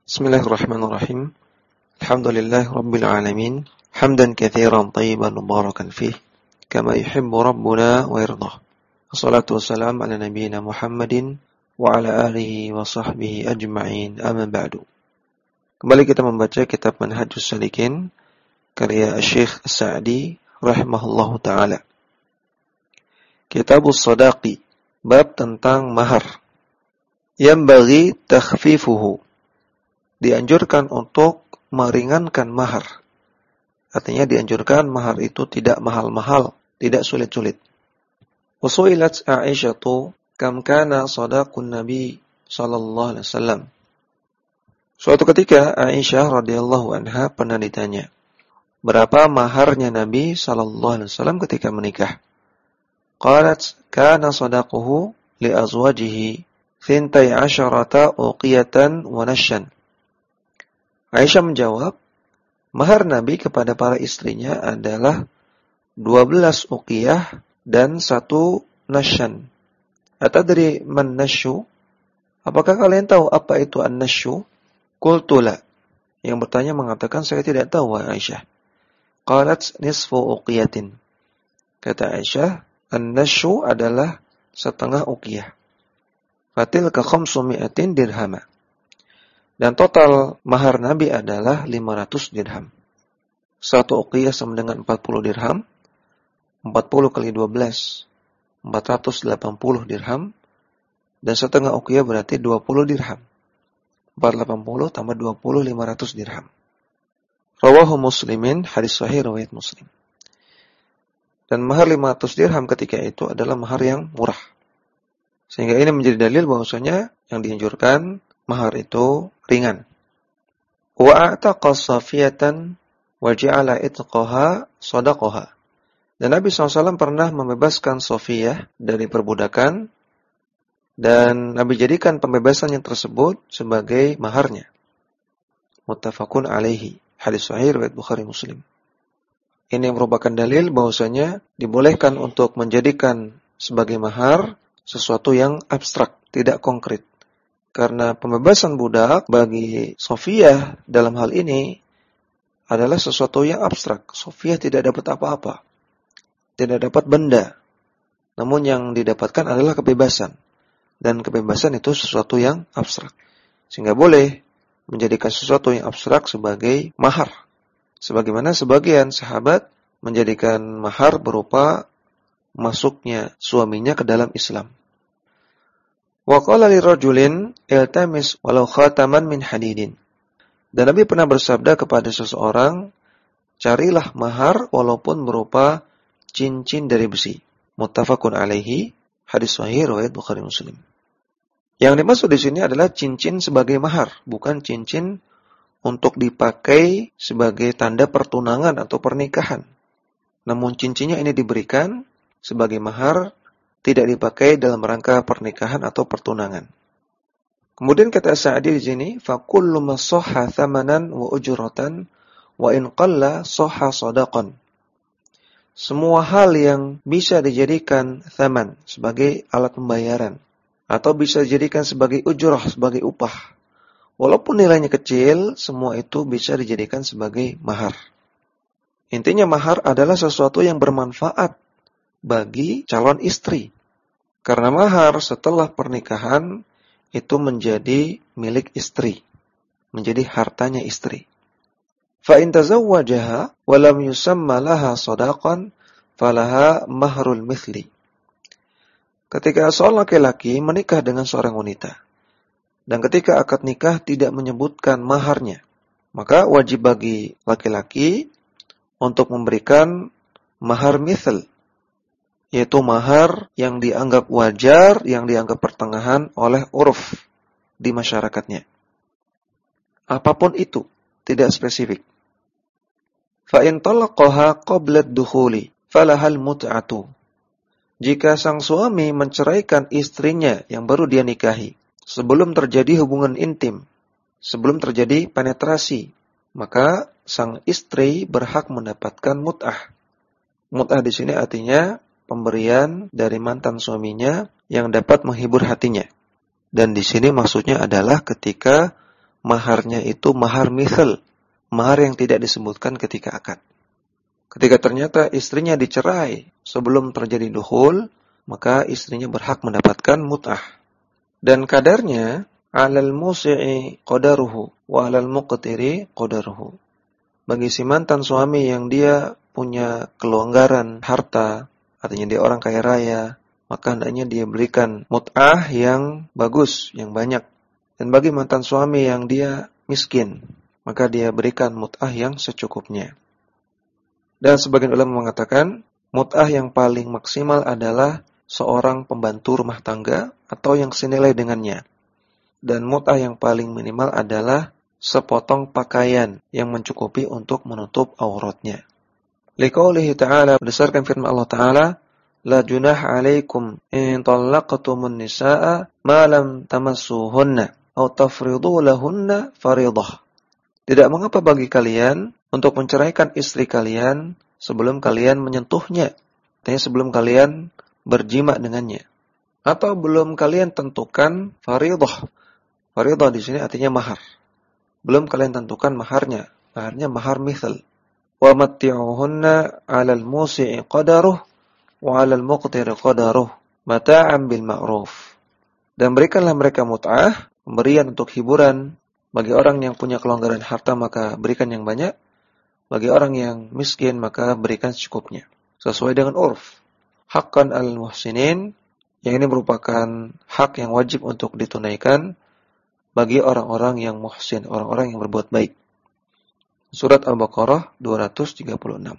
Bismillahirrahmanirrahim. Alhamdulillah Rabbil Alamin. Hamdan kathiran tayyiban mubarakan fih. Kama yuhibbu Rabbuna wa yardah. Wassalatu wassalamu ala nabiyyina Muhammadin wa ala alihi wa sahbihi ajma'in. Amma ba'du. Kembali kita membaca kitab Manhajus Salikin karya Syekh As-Sa'di rahimahullahu ta'ala. Kitabus Sadaqi, bab tentang mahar. Yanbaghi takhfifuhu, dianjurkan untuk meringankan mahar. Artinya dianjurkan mahar itu tidak mahal-mahal, tidak sulit-sulit. Usuilat Aisyatu kam kana sadaqun Nabi sallallahu alaihi wasallam. Suatu ketika Aisyah radhiyallahu anha pernah ditanya, berapa maharnya Nabi sallallahu alaihi wasallam ketika menikah? Qalat kana sadaquhu li azwajihi 12 uqiyatan wa nashyan. Aisyah menjawab, mahar Nabi kepada para istrinya adalah 12 uqiyah dan 1 nasyan. Atadri man nasyu? Apakah kalian tahu apa itu an-nasyu? Qultu la. Yang bertanya mengatakan, saya tidak tahu, Aisyah. Qalat nisfu uqiyatin. Kata Aisyah, an-nasyu adalah setengah uqiyah. Fatilka 500 dirhama. Dan total mahar Nabi adalah 500 dirham. 1 uqiyah sama dengan 40 dirham. 40 kali 12, 480 dirham. Dan setengah uqiyah berarti 20 dirham. 480 tambah 20, 500 dirham. Rawahu Muslimin, hadis sahih riwayat Muslim. Dan mahar 500 dirham ketika itu adalah mahar yang murah. Sehingga ini menjadi dalil bahwasanya yang dianjurkan mahar itu ringan. Wa a'taqa Safiyatan wa ja'ala itqaha sadaqaha. Dan Nabi SAW pernah membebaskan Safiyah dari perbudakan dan Nabi jadikan pembebasan yang tersebut sebagai maharnya. Muttafaqun alaihi. Hadis sahih riwayat Bukhari Muslim. Ini merupakan dalil bahwasanya dibolehkan untuk menjadikan sebagai mahar sesuatu yang abstrak, tidak konkret. Karena pembebasan budak bagi Safiyah dalam hal ini adalah sesuatu yang abstrak. Safiyah tidak dapat apa-apa. Tidak dapat benda. Namun yang didapatkan adalah kebebasan. Dan kebebasan itu sesuatu yang abstrak. Sehingga boleh menjadikan sesuatu yang abstrak sebagai mahar. Sebagaimana sebagian sahabat menjadikan mahar berupa masuknya suaminya ke dalam Islam. Wa qala lirajulin iltamis walau khataman min hadidin. Dan Nabi pernah bersabda kepada seseorang, carilah mahar walaupun berupa cincin dari besi. Muttafaqun alaihi, hadis sahih riwayat Bukhari Muslim. Yang dimaksud di sini adalah cincin sebagai mahar, bukan cincin untuk dipakai sebagai tanda pertunangan atau pernikahan. Namun cincinnya ini diberikan sebagai mahar, tidak dipakai dalam rangka pernikahan atau pertunangan. Kemudian kata Sa'di di sini, fa kullu ma sahha thamanan wa ujratan wa in qalla sahha sadaqan. Semua hal yang bisa dijadikan thaman sebagai alat pembayaran atau bisa dijadikan sebagai ujrah, sebagai upah. Walaupun nilainya kecil, semua itu bisa dijadikan sebagai mahar. Intinya mahar adalah sesuatu yang bermanfaat bagi calon istri. Karena mahar setelah pernikahan itu menjadi milik istri, menjadi hartanya istri. Fa in tazawwajaha wa lam yusamma laha sadaqan falaha mahrul mithli. Ketika seorang laki-laki menikah dengan seorang wanita dan ketika akad nikah tidak menyebutkan maharnya, maka wajib bagi laki-laki untuk memberikan mahar mithl, yaitu mahar yang dianggap wajar, yang dianggap pertengahan oleh uruf di masyarakatnya. Apapun itu, tidak spesifik. Fa in talaqaha qabla ad-dukhuli falahal mut'atu. Jika sang suami menceraikan istrinya yang baru dia nikahi sebelum terjadi hubungan intim, sebelum terjadi penetrasi, maka sang istri berhak mendapatkan mut'ah. Mut'ah di sini artinya pemberian dari mantan suaminya yang dapat menghibur hatinya. Dan di sini maksudnya adalah ketika maharnya itu mahar misal, mahar yang tidak disebutkan ketika akad. Ketika ternyata istrinya dicerai sebelum terjadi dukhul, maka istrinya berhak mendapatkan mut'ah. Dan kadarnya, alal musi'i qadaruhu, wa alal muqtiri qadaruhu. Bagi si mantan suami yang dia punya kelonggaran harta, artinya dia orang kaya raya, maka hendaknya dia berikan mut'ah yang bagus, yang banyak. Dan bagi mantan suami yang dia miskin, maka dia berikan mut'ah yang secukupnya. Dan sebagian ulama mengatakan, mut'ah yang paling maksimal adalah seorang pembantu rumah tangga atau yang senilai dengannya. Dan mut'ah yang paling minimal adalah sepotong pakaian yang mencukupi untuk menutup auratnya. Liqaulihi ta'ala, berdasarkan firman Allah Ta'ala, la junah alaikum in talaqtumun nisaa ma lam tamassuhunna aw tafridu lahunna faridah. Tidak mengapa bagi kalian untuk menceraikan istri kalian sebelum kalian menyentuhnya, artinya sebelum kalian berjima dengannya, atau belum kalian tentukan faridah. Faridah di sini artinya mahar. Belum kalian tentukan maharnya, maharnya mahar mithal. Wa matti'uhunna 'alal musi'i qadaruh wa 'alal muqtiri qadaruh mata'an bil ma'ruf. Dan berikanlah mereka mut'ah, pemberian untuk hiburan. Bagi orang yang punya kelonggaran harta maka berikan yang banyak. Bagi orang yang miskin maka berikan secukupnya, sesuai dengan urf. Haqqan al-muhsinin, yang ini merupakan hak yang wajib untuk ditunaikan bagi orang-orang yang muhsin, orang-orang yang berbuat baik. Surat Al-Baqarah 236.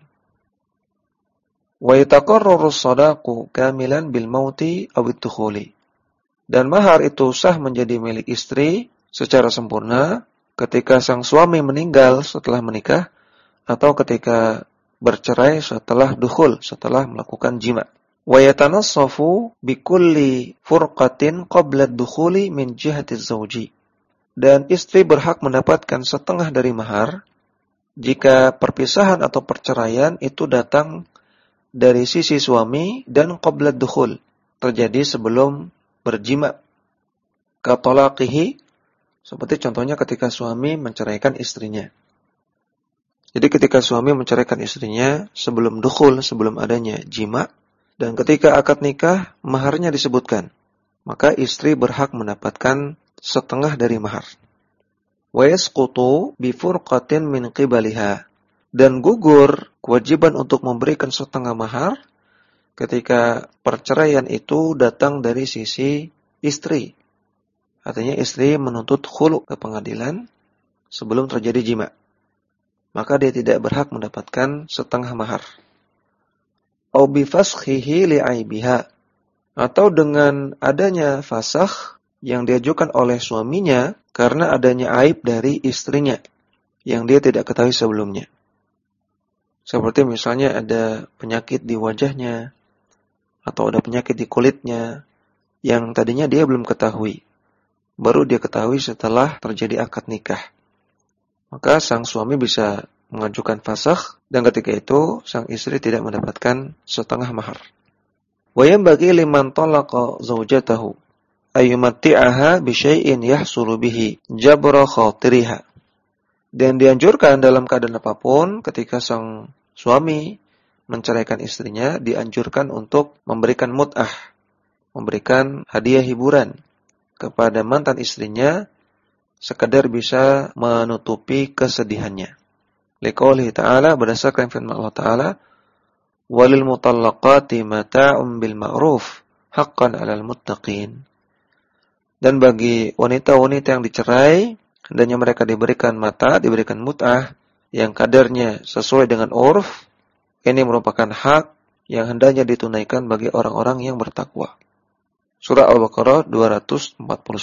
Wa yataqarraru as-sadaqu kamilan bil mauti aw ad-dukhuli. Dan mahar itu sah menjadi milik istri secara sempurna ketika sang suami meninggal setelah menikah atau ketika bercerai setelah dukhul, setelah melakukan jima. Wa yatanassafu bikulli furqatin qabla ad-dukhuli min jihati az-zawji. Dan istri berhak mendapatkan setengah dari mahar jika perpisahan atau perceraian itu datang dari sisi suami dan qabla ad-dukhul, terjadi sebelum berjima. Katalaqihi, seperti contohnya ketika suami menceraikan istrinya. Jadi ketika suami menceraikan istrinya sebelum dukhul, sebelum adanya jima, dan ketika akad nikah maharnya disebutkan, maka istri berhak mendapatkan setengah dari mahar. Wa yasqutu bi furqatin min qibaliha, dan gugur kewajiban untuk memberikan setengah mahar ketika perceraian itu datang dari sisi istri. Artinya istri menuntut khulu ke pengadilan sebelum terjadi jima, maka dia tidak berhak mendapatkan setengah mahar. Au bi fashihi li'aibiha, atau dengan adanya fasakh yang diajukan oleh suaminya karena adanya aib dari istrinya yang dia tidak ketahui sebelumnya. Seperti misalnya ada penyakit di wajahnya atau ada penyakit di kulitnya yang tadinya dia belum ketahui. Baru dia ketahui setelah terjadi akad nikah. Maka sang suami bisa mengajukan fasakh dan ketika itu sang istri tidak mendapatkan setengah mahar. Wa yanbaghi liman talaqa zawjatahu ayyumatti'aha bi syai'in yahsulu bihi jabra khatiriha. Dan dianjurkan dalam keadaan apapun ketika sang suami menceraikan istrinya, dianjurkan untuk memberikan mut'ah, memberikan hadiah hiburan kepada mantan istrinya sekadar bisa menutupi kesedihannya. Liqaulihi ta'ala, berdasarkan firman Allah Ta'ala, walil mutallaqati mata'un bil ma'ruf haqqan 'alal muttaqin. Dan bagi wanita-wanita yang dicerai, hendaknya mereka diberikan mata, diberikan mut'ah yang kadarnya sesuai dengan urf. Ini merupakan hak yang hendaknya ditunaikan bagi orang-orang yang bertakwa. Surah Al-Baqarah 241.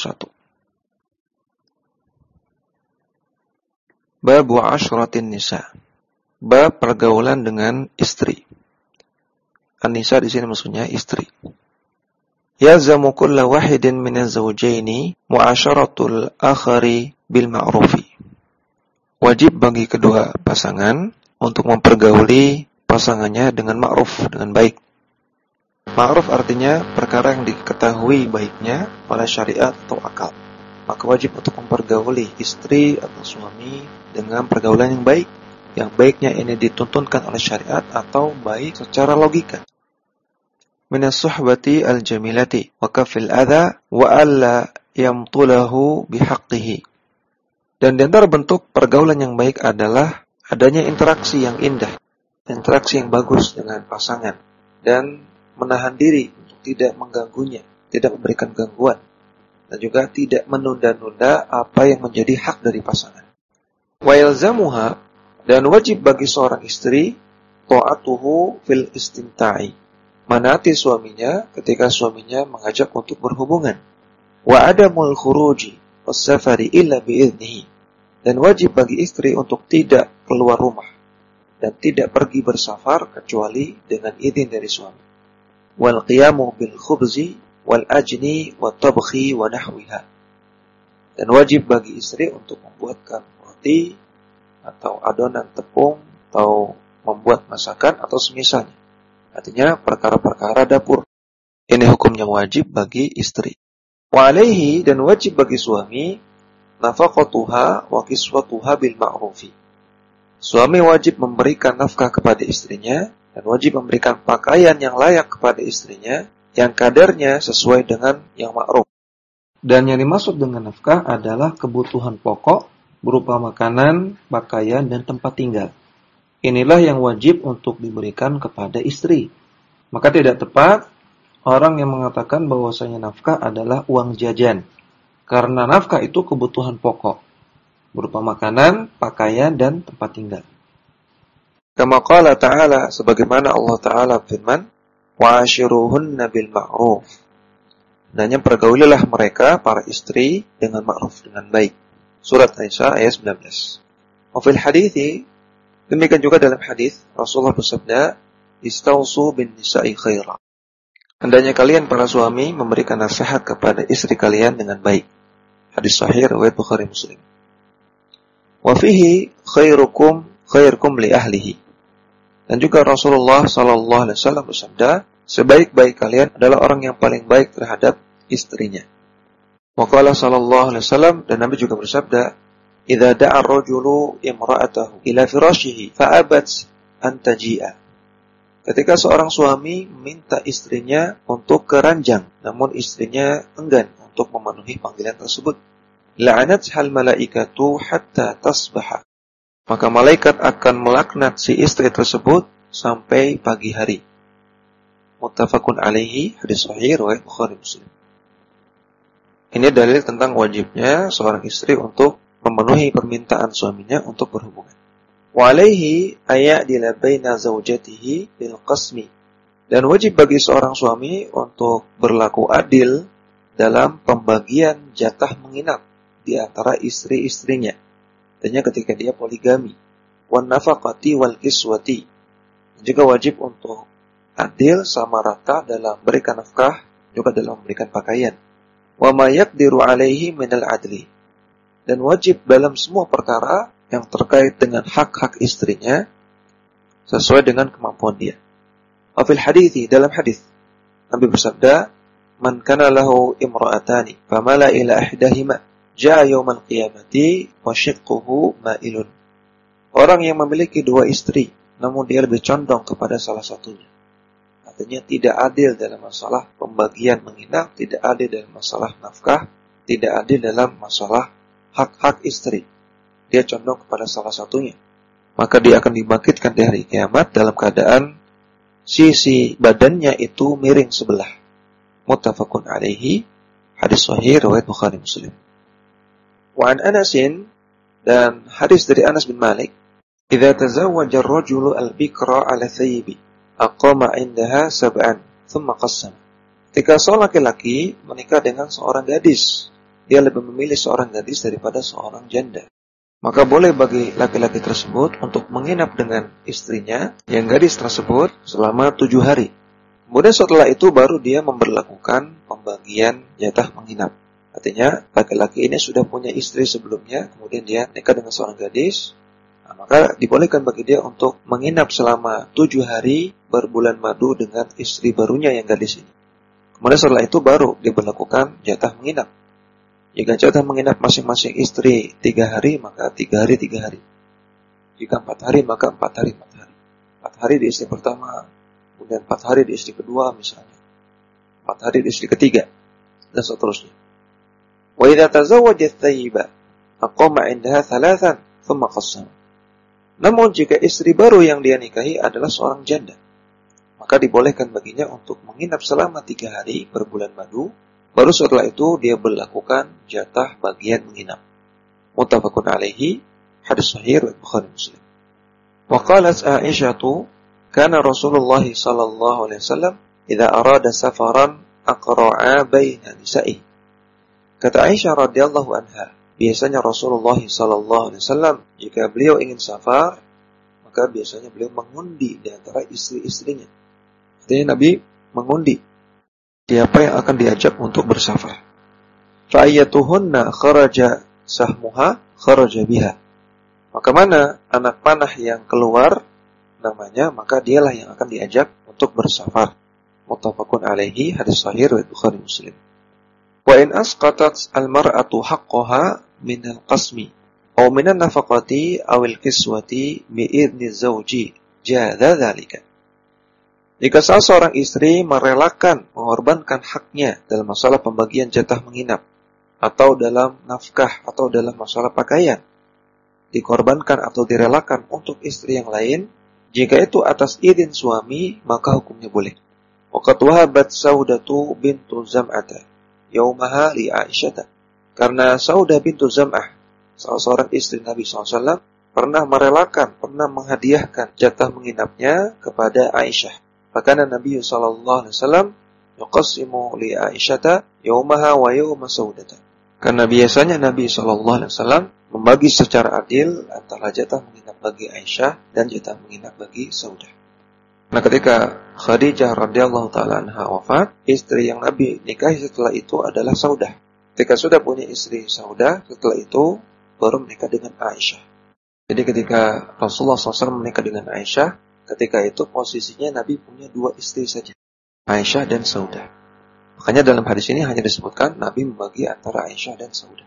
Bab wa'ashratin nisa. Bab pergaulan dengan istri. An-nisa di sini maksudnya istri. Yazamu kulla wahidin minaz zawjaini mu'asyaratul akhari bil ma'rufi. Wajib bagi kedua pasangan untuk mempergauli pasangannya dengan ma'ruf, dengan baik. Ma'ruf artinya perkara yang diketahui baiknya oleh syariat atau akal. maka wajib untuk mempergauli istri atau suami dengan pergaulan yang baik. Yang baiknya ini dituntunkan oleh syariat atau baik secara logika. Minas suhbati al-jamilati wa kafil adha wa alla yamtulahu bihaqqihi. Dan di antara bentuk pergaulan yang baik adalah adanya interaksi yang indah, interaksi yang bagus dengan pasangan, dan menahan diri untuk tidak mengganggunya, tidak memberikan gangguan, dan juga tidak menunda-nunda apa yang menjadi hak dari pasangan. Wa yalzamuha, dan wajib bagi seorang istri ta'atuhu fil istimta'i, menaati suaminya ketika suaminya mengajak untuk berhubungan. Wa adamul khuruji was-safari illa bi'idnihi, dan wajib bagi istri untuk tidak keluar rumah dan tidak pergi bersafar kecuali dengan izin dari suami. Wal qiyamu bil khubzi wal ajni wat tabkhi wa nahwiha, dan wajib bagi istri untuk membuatkan roti atau adonan tepung atau membuat masakan atau semisalnya. Artinya perkara-perkara dapur. Ini hukumnya wajib bagi istri. Wa alaihi, dan wajib bagi suami nafaqatuha wa kiswatuha bil ma'rufi. Suami wajib memberikan nafkah kepada istrinya dan wajib memberikan pakaian yang layak kepada istrinya yang kadarnya sesuai dengan yang ma'ruf. Dan yang dimaksud dengan nafkah adalah kebutuhan pokok berupa makanan, pakaian, dan tempat tinggal. Inilah yang wajib untuk diberikan kepada istri. Maka tidak tepat orang yang mengatakan bahwasanya nafkah adalah uang jajan. Karena nafkah itu kebutuhan pokok berupa makanan, pakaian, dan tempat tinggal. Kama qala ta'ala, sebagaimana Allah Ta'ala firman, wa'ashiruhunna bil ma'ruf. Hendaknya pergaulilah mereka, para istri, dengan ma'ruf, dengan baik. Surat An-Nisa ayat 19. Wa fil hadithi, demikian juga dalam hadis Rasulullah bersabda, istausu bin nisa'i khaira. Hendaknya kalian para suami memberikan nasihat kepada istri kalian dengan baik. Hadis sahih riwayat Bukhari Muslim. Wa fihi khairukum li ahlihi. Dan juga Rasulullah sallallahu alaihi wasallam bersabda, sebaik-baik kalian adalah orang yang paling baik terhadap istrinya. Wa qala sallallahu alaihi wasallam, dan Nabi juga bersabda, idza da'a ar-rajulu imra'atahu ila firashihi fa'abat an taji'a. Ketika seorang suami meminta istrinya untuk ke ranjang, namun istrinya enggan untuk memenuhi panggilan tersebut, la'anathal malaikatu hatta tasbaha. Maka malaikat akan melaknat si istri tersebut sampai pagi hari. Muttafaqun alaihi, hadis sahih riwayat Bukhari Muslim. Ini dalil tentang wajibnya seorang istri untuk memenuhi permintaan suaminya untuk berhubungan. Wa alaihi ayadila baina zaujatihi bil qasmi. Dan wajib bagi seorang suami untuk berlaku adil dalam pembagian jatah menginap di antara istri-istrinya. Tentunya ketika dia poligami. Wan nafaqati wal kiswati. Juga wajib untuk adil sama rata dalam memberikan nafkah, juga dalam memberikan pakaian. Wa ma yaqdiru alaihi minal adli. Dan wajib dalam semua perkara yang terkait dengan hak-hak istrinya sesuai dengan kemampuan dia. Wa fil hadithi, dalam hadis Nabi bersabda, man kana lahu imra'atani famala ila ihdahima jaa yaumal qiyamati wa shiqquhu ma'ilun. Orang yang memiliki dua istri namun dia lebih condong kepada salah satunya, artinya tidak adil dalam masalah pembagian menginap, tidak adil dalam masalah nafkah, tidak adil dalam masalah hak-hak istri. Dia condong kepada salah satunya. Maka dia akan dibangkitkan di hari kiamat dalam keadaan sisi badannya itu miring sebelah. Muttafaqun alaihi, hadis sahih riwayat Bukhari Muslim. Wa an Anasin, dan hadis dari Anas bin Malik, idza tazawwaja ar-rajulu al-bikra 'ala thayyibi aqama 'indaha sab'an thumma qassam. Ketika seorang laki-laki menikah dengan seorang gadis, dia lebih memilih seorang gadis daripada seorang janda. Maka boleh bagi laki-laki tersebut untuk menginap dengan istrinya yang gadis tersebut selama 7 hari. Kemudian setelah itu baru dia memberlakukan pembagian jatah menginap. Artinya laki-laki ini sudah punya istri sebelumnya, kemudian dia nikah dengan seorang gadis. Maka dibolehkan bagi dia untuk menginap selama 7 hari berbulan madu dengan istri barunya yang gadis ini. Kemudian setelah itu baru diberlakukan jatah menginap. Jika jatah menginap masing-masing istri 3 hari, maka 3 hari 3 hari. Jika 4 hari, maka 4 hari 4 hari. 4 hari di istri pertama, kemudian 4 hari di istri kedua misalnya. 4 hari di istri ketiga, dan seterusnya. Wa idza tazawwajat thayyiba aqama 'indaha 3 thumma qassama. Namun jika istri baru yang dia nikahi adalah seorang janda, maka dibolehkan baginya untuk menginap selama 3 hari berbulan madu, baru setelah itu dia berlakukan jatah bagian menginap. Muttafaqun alaihi, hadis sahih riwayat Bukhari Muslim. Wa qalat Aisyah, kana Rasulullah sallallahu alaihi wasallam idza arada safaran aqra'a baina nisa'i. Kata Aisyah radhiyallahu anha, biasanya Rasulullah sallallahu alaihi wasallam jika beliau ingin safar, maka biasanya beliau mengundi di antara istri-istrinya. Artinya Nabi mengundi siapa yang akan diajak untuk bersafar. Fa ayyatuhunna kharaja sahmuha kharaja biha. Maka mana anak panah yang keluar namanya, maka dialah yang akan diajak untuk bersafar. Muttafaqun alaihi, hadis sahih riwayat Bukhari Muslim. Wa in asqatat al-mar'atu haqqaha min al-qasmi aw min an-nafaqati aw al-kiswati bi idzni zawji jadza dzalika. Jika salah seorang istri merelakan mengorbankan haknya dalam masalah pembagian jatah menginap atau dalam nafkah atau dalam masalah pakaian, dikorbankan atau direlakan untuk istri yang lain, jika itu atas izin suami, maka hukumnya boleh. Waqad wahabat Saudatu bintu Zam'ata yaumaha li Aisyah. Karena Saudah bintu Zam'ah, salah seorang istri Nabi SAW, pernah merelakan, pernah menghadiahkan jatah menginapnya kepada Aisyah. Maka Nabi SAW yuqassimu li Aisyah yaumaha wa yauma Saudata. Karena biasanya Nabi SAW membagi secara adil antara jatah menginap bagi Aisyah dan jatah menginap bagi Saudah. Nah, ketika Khadijah radhiyallahu taala anha wafat, istri yang Nabi nikahi setelah itu adalah Saudah. Ketika sudah punya istri Saudah, setelah itu baru menikah dengan Aisyah. Jadi ketika Rasulullah SAW menikah dengan Aisyah, ketika itu posisinya Nabi punya 2 istri saja, Aisyah dan Saudah. Makanya dalam hadis ini hanya disebutkan Nabi membagi antara Aisyah dan Saudah.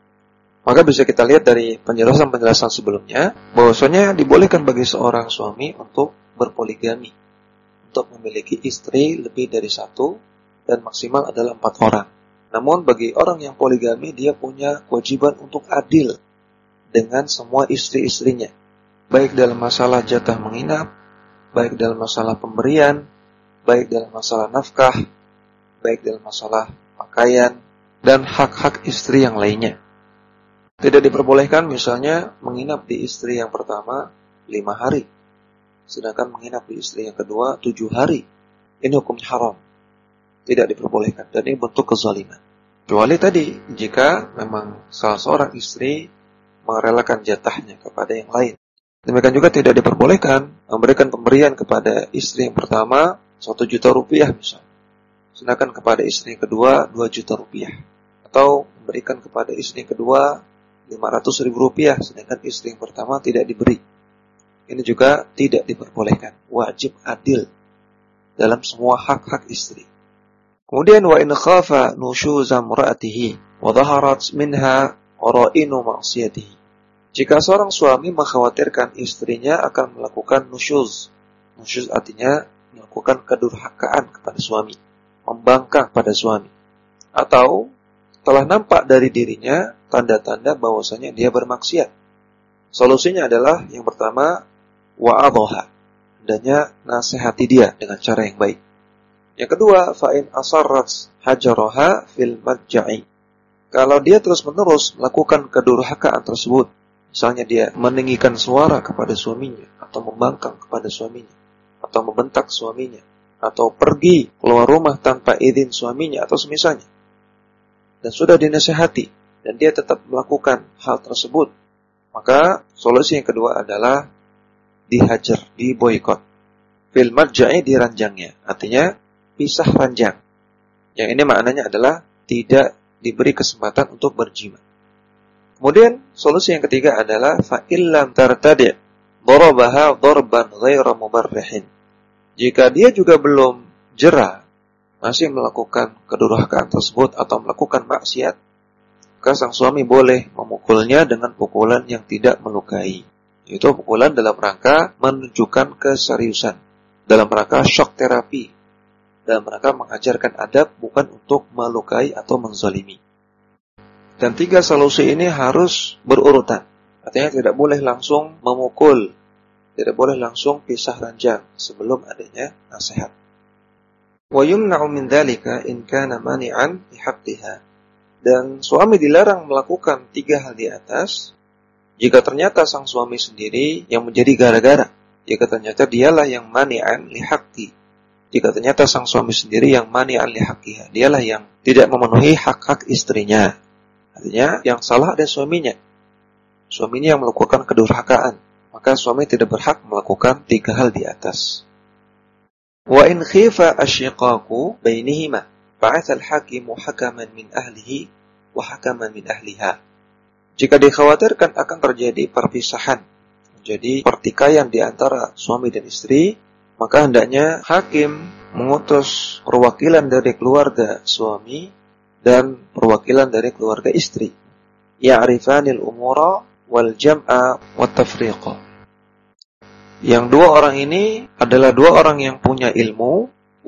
Maka bisa kita lihat dari penjelasan-penjelasan sebelumnya, bahwasanya dibolehkan bagi seorang suami untuk berpoligami, untuk memiliki istri lebih dari 1 dan maksimal adalah 4 orang. Namun bagi orang yang poligami, dia punya kewajiban untuk adil dengan semua istri-istrinya, baik dalam masalah jatah menginap, baik dalam masalah pemberian, baik dalam masalah nafkah, baik dalam masalah pakaian, dan hak-hak istri yang lainnya. Tidak diperbolehkan misalnya menginap di istri yang pertama 5 hari, sedangkan menginap di istri yang kedua 7 hari. Ini hukum haram, tidak diperbolehkan, dan ini bentuk kezaliman. Kecuali tadi, jika memang salah seorang istri merelakan jatahnya kepada yang lain. Demikian juga tidak diperbolehkan memberikan pemberian kepada istri yang pertama 1 juta rupiah misalnya, sedangkan kepada istri yang kedua 2 juta rupiah. Atau memberikan kepada istri yang kedua 500.000 rupiah, sedangkan istri yang pertama tidak diberi. Ini juga tidak diperbolehkan. Wajib adil dalam semua hak-hak istri. Kemudian wa in khafa nushuza imra'atihi wa dhaharat minha qara'inu ma'siyatihi. Jika seorang suami mengkhawatirkan istrinya akan melakukan nusyuz. Nusyuz artinya melakukan kedurhakaan kepada suami, membangkang pada suami, atau telah nampak dari dirinya tanda-tanda bahwasanya dia bermaksiat. Solusinya adalah yang pertama, wa'adhaha, hendaknya nasihati dia dengan cara yang baik. Yang kedua, fa'in asarrat hajaraha fil madja'i. Kalau dia terus-menerus melakukan kedurhakaan tersebut, misalnya dia meninggikan suara kepada suaminya, atau membangkang kepada suaminya, atau membentak suaminya, atau pergi keluar rumah tanpa izin suaminya, atau semisalnya, dan sudah dinasihati, dan dia tetap melakukan hal tersebut, maka solusi yang kedua adalah dihajar, diboikot. Fil marja'i, di ranjangnya, artinya pisah ranjang. Yang ini maknanya adalah tidak diberi kesempatan untuk berjima. Kemudian solusi yang ketiga adalah fa illam tartadi' darabaha darban ghaira mubarrihin. Jika dia juga belum jera, masih melakukan kedurhakaan tersebut atau melakukan maksiat, maka sang suami boleh memukulnya dengan pukulan yang tidak melukai. Yaitu pukulan dalam rangka menunjukkan keseriusan, dalam rangka shock terapi, dalam rangka mengajarkan adab, bukan untuk melukai atau menzalimi. Dan 3 solusi ini harus berurutan. Artinya tidak boleh langsung memukul, tidak boleh langsung pisah ranjang sebelum adanya nasihat. Wa yumna'u min dzalika in kana mani'an li haqqiha. Dan suami dilarang melakukan 3 hal di atas jika ternyata sang suami sendiri yang menjadi gara-gara, jika ternyata dialah yang mani'an li haqqi, jika ternyata sang suami sendiri yang mani'an li haqqiha, dialah yang tidak memenuhi hak-hak istrinya. Artinya yang salah ada suaminya. Suaminya yang melakukan kedurhakaan, maka suami tidak berhak melakukan 3 hal di atas. Wa in khifa asyiqaqu bainihima ba'atha al-hakimu hakaman min ahlihi wa hakaman min ahliha. Jika dikhawatirkan akan terjadi perpisahan, jadi pertikaian di antara suami dan istri, maka hendaknya hakim mengutus perwakilan dari keluarga suami dan perwakilan dari keluarga istri. Ya'rifanil umura wal jam'a wat tafriqa. Yang 2 orang ini adalah 2 orang yang punya ilmu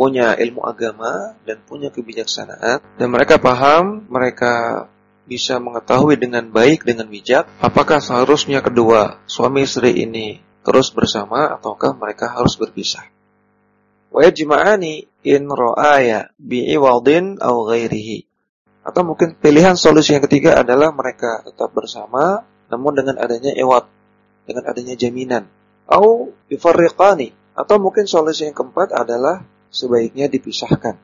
agama dan punya kebijaksanaan, dan mereka paham, mereka bisa mengetahui dengan baik, dengan bijak, apakah seharusnya kedua suami istri ini terus bersama ataukah mereka harus berpisah. Wa yajma'ani in ra'aya bi'iwadin aw ghairihi. Atau mungkin pilihan solusi yang ketiga adalah mereka tetap bersama namun dengan adanya iwad, dengan adanya jaminan. Au yufarriqani, atau mungkin solusi yang keempat adalah sebaiknya dipisahkan.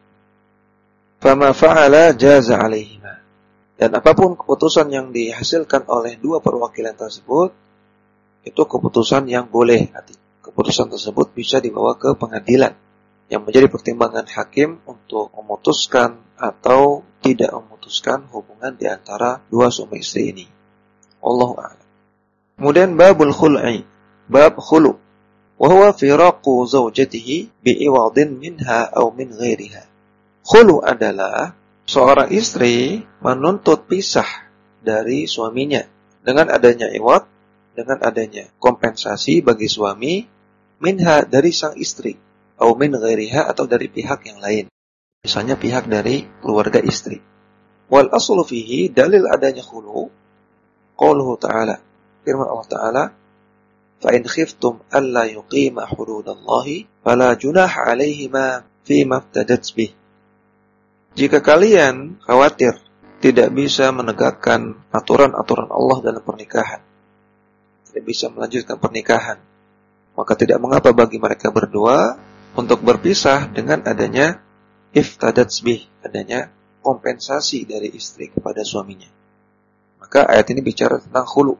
Fama fa'ala jaza 'alaihima. Dan apapun keputusan yang dihasilkan oleh 2 perwakilan tersebut, itu keputusan yang boleh. Keputusan tersebut bisa dibawa ke pengadilan yang menjadi pertimbangan hakim untuk memutuskan atau tidak memutuskan hubungan di antara 2 suami istri ini. Allahu a'lam. Kemudian babul khul'i, bab khulu, wa huwa firaqu zawjatihi bi'iwadin minha aw min ghairiha. Khulu adalah seorang istri menuntut pisah dari suaminya dengan adanya iwad, dengan adanya kompensasi bagi suami, minha dari sang istri, aw min ghairiha atau dari pihak yang lain. Misalnya pihak dari keluarga istri. Wal aslu fihi, dalil adanya khulu, qauluhu ta'ala, firman Allah Ta'ala, فَإِنْ خِفْتُمْ أَلَّا يُقِيمَ حُدُودَ اللَّهِ فَلَا جُنَاحَ عَلَيْهِمَا فِيمَا افْتَدَتْ بِهِ. Jika kalian khawatir tidak bisa menegakkan aturan-aturan Allah dalam pernikahan, tidak bisa melanjutkan pernikahan, maka tidak mengapa bagi mereka berdua untuk berpisah dengan adanya iftadat bih, adanya kompensasi dari istri kepada suaminya. Maka ayat ini bicara tentang khulu.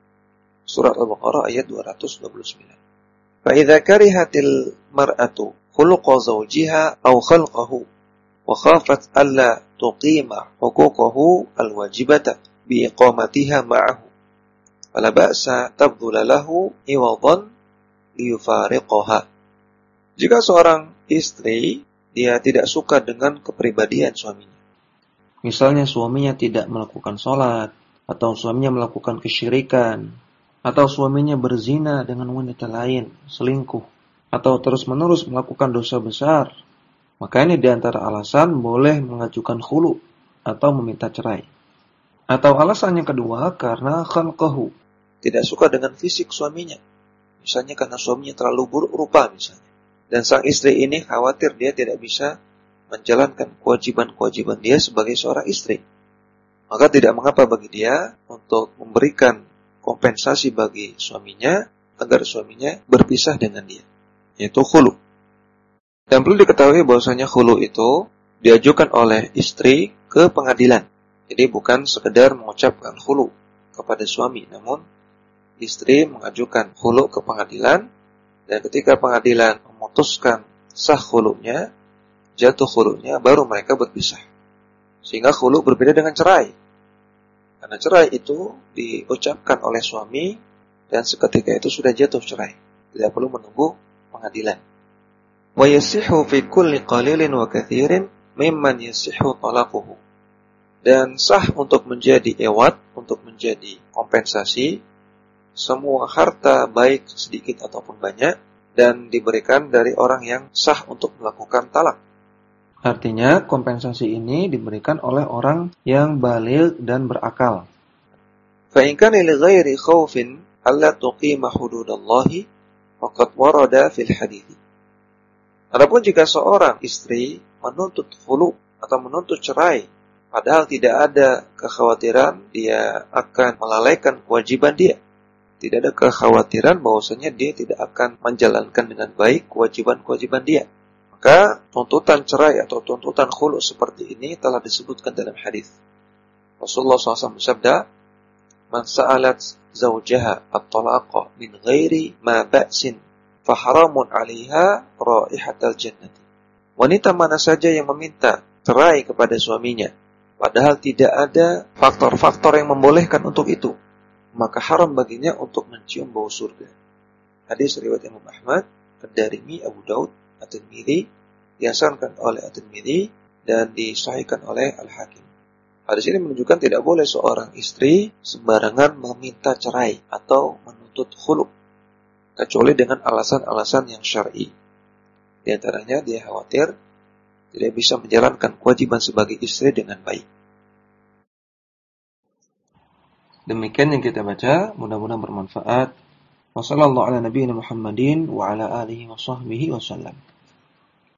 Surat Al-Baqarah ayat 229. فَإِذَا كَرِهَتِ الْمَرْأَةُ خُلُقَ زَوْجِهَا أَوْ خَلْقَهُ وَخَافَتْ أَلَّا تُقِيمَ حُقُوقَهُ الْوَاجِبَةَ بِإِقَامَتِهَا مَعَهُ فَلَا بَأْسَ تَبْذُلَ لَهُ عِوَضًا لِيُفَارِقَهَا. Jika seorang istri dia tidak suka dengan kepribadian suaminya, misalnya suaminya tidak melakukan sholat, atau suaminya melakukan kesyirikan, atau suaminya berzina dengan wanita lain, selingkuh, atau terus-menerus melakukan dosa besar, maka ini diantara alasan boleh mengajukan khulu atau meminta cerai. Atau alasan yang kedua karena khalqahu, tidak suka dengan fisik suaminya, misalnya karena suaminya terlalu buruk rupa misalnya, dan sang istri ini khawatir dia tidak bisa menjalankan kewajiban-kewajiban dia sebagai seorang istri, maka tidak mengapa bagi dia untuk memberikan kompensasi bagi suaminya agar suaminya berpisah dengan dia, yaitu khulu. Dan perlu diketahui bahwasanya khulu itu diajukan oleh istri ke pengadilan. Jadi bukan sekedar mengucapkan khulu kepada suami, namun istri mengajukan khulu ke pengadilan, dan ketika pengadilan memutuskan sah khulunya, jatuh khulunya, baru mereka berpisah. Sehingga khulu berbeda dengan cerai. Karena cerai itu diucapkan oleh suami dan seketika itu sudah jatuh cerai. Tidak perlu menunggu pengadilan. Wa yasihu fi kulli qalilin wa katsirin mimman yasihu talaquhu. Dan sah untuk menjadi ewat, untuk menjadi kompensasi, semua harta baik sedikit ataupun banyak, dan diberikan dari orang yang sah untuk melakukan talak. Artinya kompensasi ini diberikan oleh orang yang baligh dan berakal. Fa in kana li ghairi khaufin alla tuqima hududallahi faqad warada fil hadits. Adapun jika seorang istri menuntut khulu atau menuntut cerai, padahal tidak ada kekhawatiran dia akan melalaikan kewajiban dia. Tidak ada kekhawatiran bahwasanya dia tidak akan menjalankan dengan baik kewajiban-kewajiban dia. Maka tuntutan cerai atau tuntutan khulu seperti ini telah disebutkan dalam hadis. Rasulullah SAW bersabda, "Man sa'alat zawjaha at-talaqa min ghairi ma ba'sin faharamun 'alaiha raihatal jannati." Wanita mana saja yang meminta cerai kepada suaminya, padahal tidak ada faktor-faktor yang membolehkan untuk itu, maka haram baginya untuk mencium bau surga. Hadis riwayat Imam Ahmad, Ad-Darimi, Abu Daud, At-Tirmidzi, dihasankan oleh At-Tirmidzi dan disahihkan oleh Al-Hakim. Hadis ini menunjukkan tidak boleh seorang istri sembarangan meminta cerai atau menuntut khulu, kecuali dengan alasan-alasan yang syar'i. Di antaranya dia khawatir tidak bisa menjalankan kewajiban sebagai istri dengan baik. Demikian yang kita baca, mudah-mudahan bermanfaat. Wassallallahu ala nabiyina Muhammadin wa ala alihi wa sahbihi wasallam.